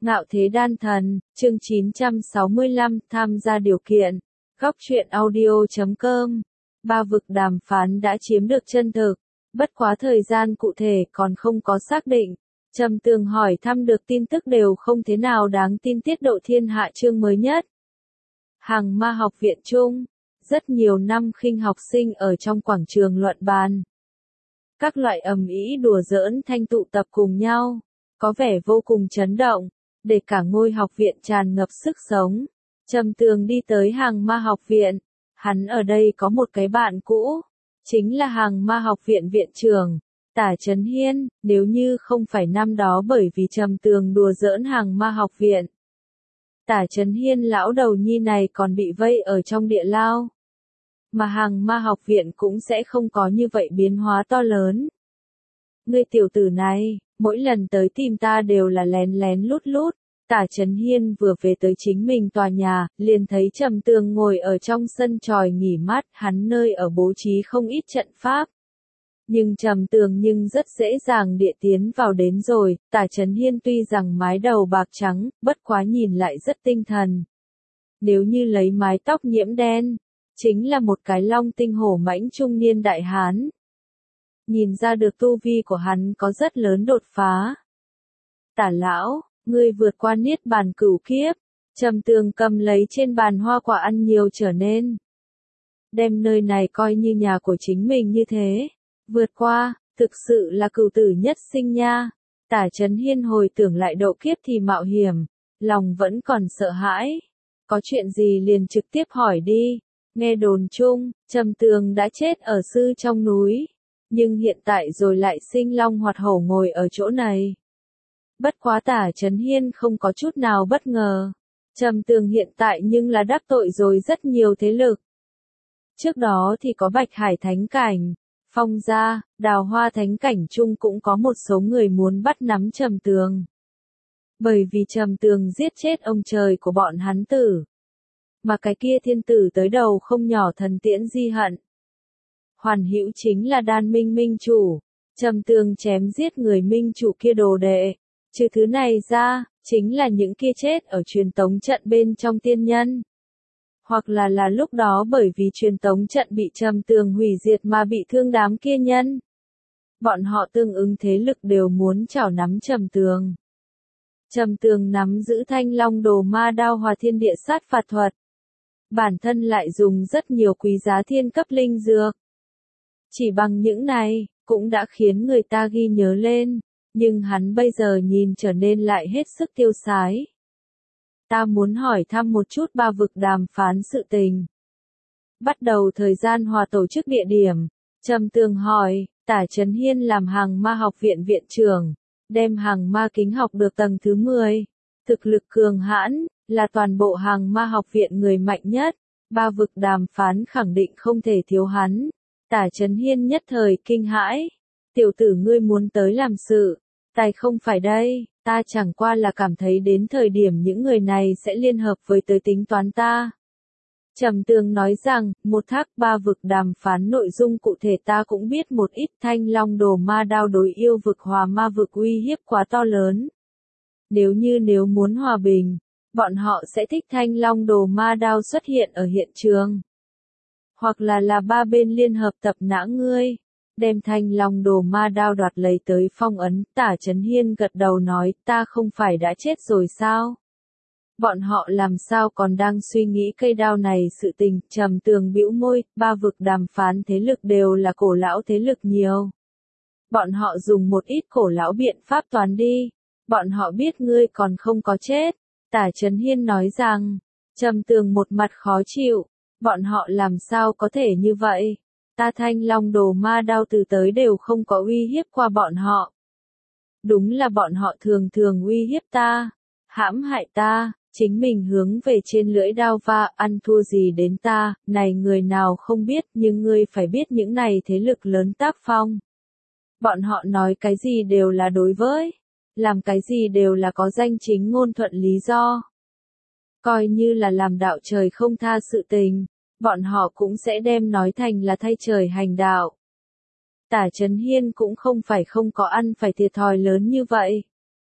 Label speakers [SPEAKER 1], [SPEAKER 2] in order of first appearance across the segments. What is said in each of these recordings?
[SPEAKER 1] Ngạo Thế Đan Thần, chương 965, tham gia điều kiện. Góc truyện audio.com. Ba vực đàm phán đã chiếm được chân thực, bất quá thời gian cụ thể còn không có xác định. Trầm Tường hỏi thăm được tin tức đều không thế nào đáng tin tiết độ thiên hạ chương mới nhất. Hàng Ma học viện chung, rất nhiều năm khinh học sinh ở trong quảng trường luận bàn. Các loại ầm ĩ đùa giỡn thanh tụ tập cùng nhau, có vẻ vô cùng chấn động, để cả ngôi học viện tràn ngập sức sống. Trầm Tường đi tới Hàng Ma học viện, hắn ở đây có một cái bạn cũ, chính là Hàng Ma học viện viện trưởng, Tả Chấn Hiên, nếu như không phải năm đó bởi vì Trầm Tường đùa giỡn Hàng Ma học viện. Tả Chấn Hiên lão đầu nhi này còn bị vây ở trong địa lao. Mà Hàng Ma học viện cũng sẽ không có như vậy biến hóa to lớn. Ngươi tiểu tử này, mỗi lần tới tìm ta đều là lén lén lút lút. Tả Chấn Hiên vừa về tới chính mình tòa nhà, liền thấy Trầm Tường ngồi ở trong sân tròi nghỉ mát, hắn nơi ở bố trí không ít trận pháp. Nhưng Trầm Tường rất dễ dàng địa tiến vào đến rồi. Tả Chấn Hiên tuy rằng mái đầu bạc trắng, bất quá nhìn lại rất tinh thần. Nếu như lấy mái tóc nhiễm đen, chính là một cái long tinh hổ mãnh trung niên đại hán. Nhìn ra được tu vi của hắn có rất lớn đột phá. Tả lão, ngươi vượt qua niết bàn cửu kiếp. Trầm Tường cầm lấy trên bàn hoa quả ăn nhiều trở nên. Đem nơi này coi như nhà của chính mình như thế. Vượt qua, thực sự là cửu tử nhất sinh nha. Tả Chấn Hiên hồi tưởng lại độ kiếp thì mạo hiểm, lòng vẫn còn sợ hãi. Có chuyện gì liền trực tiếp hỏi đi. Nghe đồn chung, Trầm Tường đã chết ở sư trong núi. Nhưng hiện tại rồi lại sinh long hoạt hổ ngồi ở chỗ này. Bất quá Tả Chấn Hiên không có chút nào bất ngờ. Trầm Tường hiện tại nhưng là đắc tội rồi rất nhiều thế lực. Trước đó thì có Bạch Hải Thánh Cảnh, Phong Gia, Đào Hoa Thánh Cảnh chung cũng có một số người muốn bắt nắm Trầm Tường. Bởi vì Trầm Tường giết chết ông trời của bọn hắn tử. Mà cái kia thiên tử tới đầu không nhỏ thần Tiễn Di Hận. Hoàn hữu chính là Đan Minh Minh chủ. Trầm Tường chém giết người minh chủ kia đồ đệ. Trừ thứ này ra, chính là những kia chết ở truyền tống trận bên trong tiên nhân. Hoặc là lúc đó bởi vì truyền tống trận bị Trầm Tường hủy diệt mà bị thương đám kia nhân. Bọn họ tương ứng thế lực đều muốn chảo nắm Trầm Tường. Trầm Tường nắm giữ Thanh Long Đồ Ma Đao Hòa Thiên Địa Sát Phạt Thuật. Bản thân lại dùng rất nhiều quý giá thiên cấp linh dược. Chỉ bằng những này, cũng đã khiến người ta ghi nhớ lên. Nhưng hắn bây giờ nhìn trở nên lại hết sức tiêu sái. Ta muốn hỏi thăm một chút ba vực đàm phán sự tình. Bắt đầu thời gian hòa tổ chức địa điểm. Trầm Tường hỏi, Tả Chấn Hiên làm Hàng Ma học viện viện trưởng. Đem Hàng Ma kính học được tầng thứ 10. Thực lực cường hãn, là toàn bộ Hàng Ma học viện người mạnh nhất. Ba vực đàm phán khẳng định không thể thiếu hắn. Tả Chấn Hiên nhất thời kinh hãi. Tiểu tử ngươi muốn tới làm sự. Tài không phải đây, ta chẳng qua là cảm thấy đến thời điểm những người này sẽ liên hợp với tới tính toán ta. Trầm Tường nói rằng, một thác ba vực đàm phán nội dung cụ thể ta cũng biết một ít. Thanh Long Đồ Ma Đao đối yêu vực hòa ma vực uy hiếp quá to lớn. Nếu muốn hòa bình, bọn họ sẽ thích Thanh Long Đồ Ma Đao xuất hiện ở hiện trường. Hoặc là ba bên liên hợp tập nã ngươi. Đem Thanh Long Đồ Ma Đao đoạt lấy tới phong ấn. Tả Chấn Hiên gật đầu nói, ta không phải đã chết rồi sao? Bọn họ làm sao còn đang suy nghĩ cây đao này sự tình. Trầm Tường bĩu môi, ba vực đàm phán thế lực đều là cổ lão thế lực nhiều. Bọn họ dùng một ít cổ lão biện pháp toán đi. Bọn họ biết ngươi còn không có chết. Tả Chấn Hiên nói rằng, Trầm Tường một mặt khó chịu. Bọn họ làm sao có thể như vậy? Ta Thanh Long Đồ Ma Đao từ tới đều không có uy hiếp qua bọn họ. Đúng là bọn họ thường thường uy hiếp ta, hãm hại ta, chính mình hướng về trên lưỡi đao va, ăn thua gì đến ta, này người nào không biết, nhưng ngươi phải biết những này thế lực lớn tác phong. Bọn họ nói cái gì đều là đối với, làm cái gì đều là có danh chính ngôn thuận lý do. Coi như là làm đạo trời không tha sự tình. Bọn họ cũng sẽ đem nói thành là thay trời hành đạo. Tả Chấn Hiên cũng không phải không có ăn phải thiệt thòi lớn như vậy.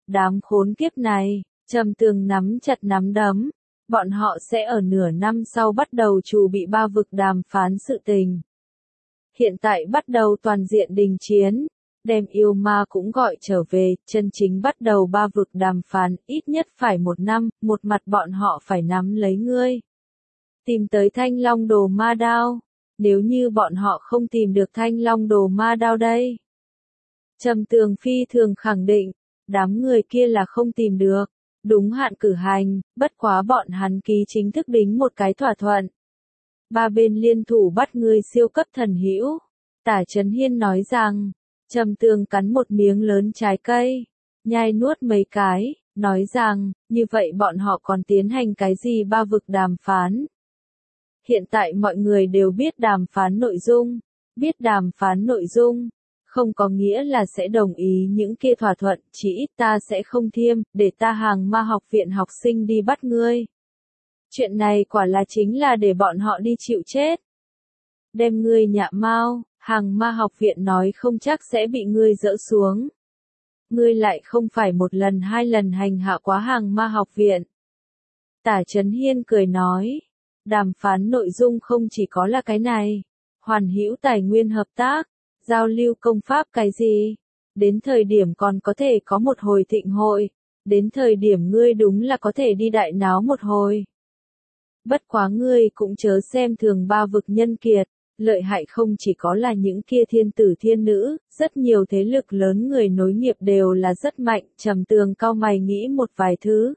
[SPEAKER 1] Đám khốn kiếp này, Trầm Tường nắm chặt nắm đấm. Bọn họ sẽ ở nửa năm sau bắt đầu chuẩn bị ba vực đàm phán sự tình. Hiện tại bắt đầu toàn diện đình chiến, đem yêu ma cũng gọi trở về, chân chính bắt đầu ba vực đàm phán, ít nhất phải 1 năm, một mặt bọn họ phải nắm lấy ngươi. Tìm tới Thanh Long Đồ Ma Đao, nếu như bọn họ không tìm được Thanh Long Đồ Ma Đao đây. Trầm Tường phi thường khẳng định, đám người kia là không tìm được, đúng hạn cử hành, bất quá bọn hắn ký chính thức đính một cái thỏa thuận. Ba bên liên thủ bắt người siêu cấp thần hữu. Tả Chấn Hiên nói rằng, Trầm Tường cắn một miếng lớn trái cây, nhai nuốt mấy cái, nói rằng, như vậy bọn họ còn tiến hành cái gì ba vực đàm phán. Hiện tại mọi người đều biết đàm phán nội dung, không có nghĩa là sẽ đồng ý những kia thỏa thuận, chỉ ít ta sẽ không thiêm, để ta hàng ma học viện học sinh đi bắt ngươi. Chuyện này quả là chính là để bọn họ đi chịu chết. Đem ngươi nhạ mau, hàng ma học viện nói không chắc sẽ bị ngươi dỡ xuống. Ngươi lại không phải một lần hai lần hành hạ quá hàng ma học viện. Tả Chấn Hiên cười nói, đàm phán nội dung không chỉ có là cái này, hoàn hữu tài nguyên hợp tác, giao lưu công pháp cái gì, đến thời điểm còn có thể có một hồi thịnh hội, đến thời điểm ngươi đúng là có thể đi đại náo một hồi. Bất quá ngươi cũng chớ xem thường ba vực nhân kiệt, lợi hại không chỉ có là những kia thiên tử thiên nữ, rất nhiều thế lực lớn người nối nghiệp đều là rất mạnh. Trầm Tường cau mày nghĩ một vài thứ.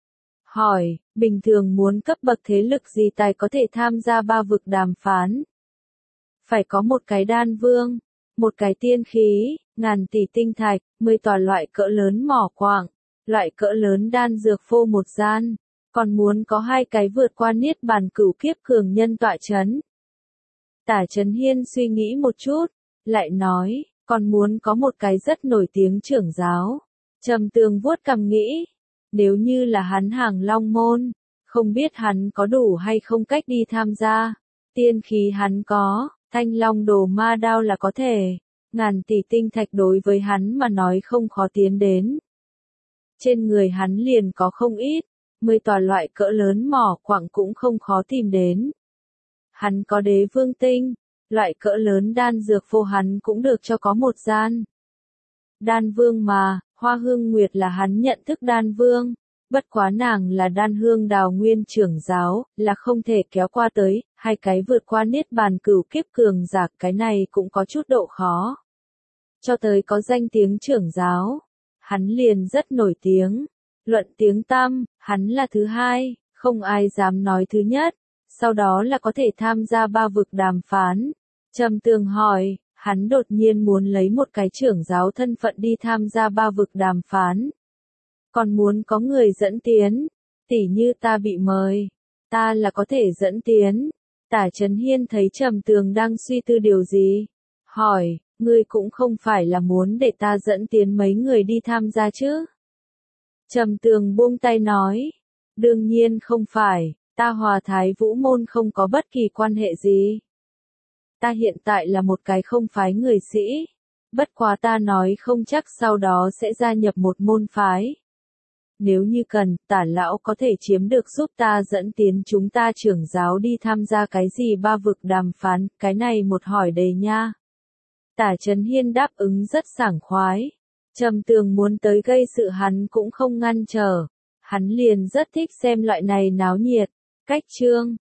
[SPEAKER 1] Hỏi, bình thường muốn cấp bậc thế lực gì tài có thể tham gia ba vực đàm phán? Phải có một cái đan vương, một cái tiên khí, ngàn tỷ tinh thạch, 10 tòa loại cỡ lớn mỏ quặng, loại cỡ lớn đan dược phô một gian, còn muốn có 2 cái vượt qua niết bàn cửu kiếp cường nhân tọa chấn. Tả Chấn Hiên suy nghĩ một chút, lại nói, còn muốn có một cái rất nổi tiếng trưởng giáo. Trầm Tường vuốt cằm nghĩ, nếu như là hắn hàng Long Môn, không biết hắn có đủ hay không cách đi tham gia. Tiên khí hắn có, Thanh Long Đồ Ma Đao là có thể, ngàn tỷ tinh thạch đối với hắn mà nói không khó tiến đến. Trên người hắn liền có không ít, 10 tòa loại cỡ lớn mỏ quặng cũng không khó tìm đến. Hắn có đế vương tinh, loại cỡ lớn đan dược phô hắn cũng được cho có một gian. Đan vương mà, Hoa Hương Nguyệt là hắn nhận thức đan vương, bất quá nàng là đan hương đào nguyên trưởng giáo, là không thể kéo qua tới, 2 cái vượt qua niết bàn cửu kiếp cường giả, cái này cũng có chút độ khó. Cho tới có danh tiếng trưởng giáo, hắn liền rất nổi tiếng, luận tiếng tăm, hắn là thứ 2, không ai dám nói thứ nhất, sau đó là có thể tham gia ba vực đàm phán. Trầm Tường hỏi, hắn đột nhiên muốn lấy một cái trưởng giáo thân phận đi tham gia ba vực đàm phán. Còn muốn có người dẫn tiến, tỉ như ta bị mời, ta là có thể dẫn tiến. Tả Chấn Hiên thấy Trầm Tường đang suy tư điều gì, hỏi, ngươi cũng không phải là muốn để ta dẫn tiến mấy người đi tham gia chứ? Trầm Tường buông tay nói, đương nhiên không phải, ta Hòa Thái Vũ môn không có bất kỳ quan hệ gì. Ta hiện tại là một cái không phái người sĩ, bất quá ta nói không chắc sau đó sẽ gia nhập một môn phái. Nếu như cần, Tả lão có thể chiếm được giúp ta dẫn tiến chúng ta trưởng giáo đi tham gia cái gì ba vực đàm phán, cái này một hỏi đề nha. Tả Chấn Hiên đáp ứng rất sảng khoái. Trầm Tường muốn tới gây sự hắn cũng không ngăn trở. Hắn liền rất thích xem loại này náo nhiệt. Cách chương